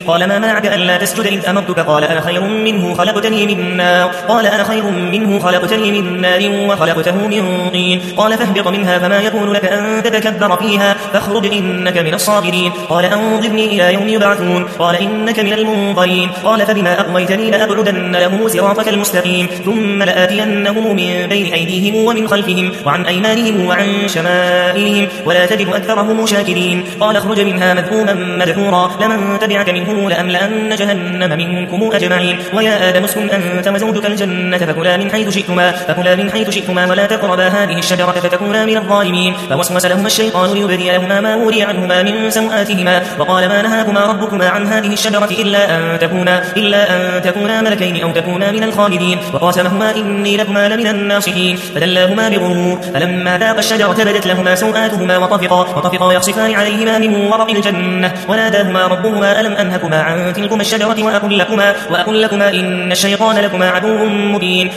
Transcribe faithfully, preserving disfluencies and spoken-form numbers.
قال ما منعك ألا تسجد إذ أمرتك قال أنا خير منه خلقتني من نار قال أنا خير منه خلقتني من نار وخلقته من طين قال فاهبط منها فما يكون لك أن تتكبر فيها فاخرج إنك من الصاغرين قال أنظرني إلى يوم يبعثون قال إنك من المنظرين قال فبما أغويتني لأقعدن لهم صراطك المستقيم ثم لآتينهم من بين أيديهم ومن خلفهم وعن أيمانهم وعن شمائلهم ولا تجد أكثرهم شاكرين قال اخرج منها مذءوما مدحورا لمن تبعك منهم لأملأن جهنم منكم أجمعين ويا آدم اسكن أنت وزوجك الجنة فكلا من حيث شئتما فكلا من حيث شئتما ولا تقربا هذه الشجرة فتكونا من الظالمين فوسوس لهما الشيطان ليبدي لهما ما وري عنهما من سوآتهما وقال ما نهاكما ربكما عن هذه الشجرة إلا أن تكونا إلا أن تكونا ملكين أو تكونا من الخالدين وقاسمهما إني لكما لمن الناصحين فدلاهما بغرور فلما ذاقا الشجرة بدت لهما سوآتهما وطفقا وطفقا يخصفان عليهما من ورق الجنة وناداهما ربهما ألم أنهكما عن تلكما الشجرة وأقل لكما وأقل لكما إن الشيطان لكما عدو مبين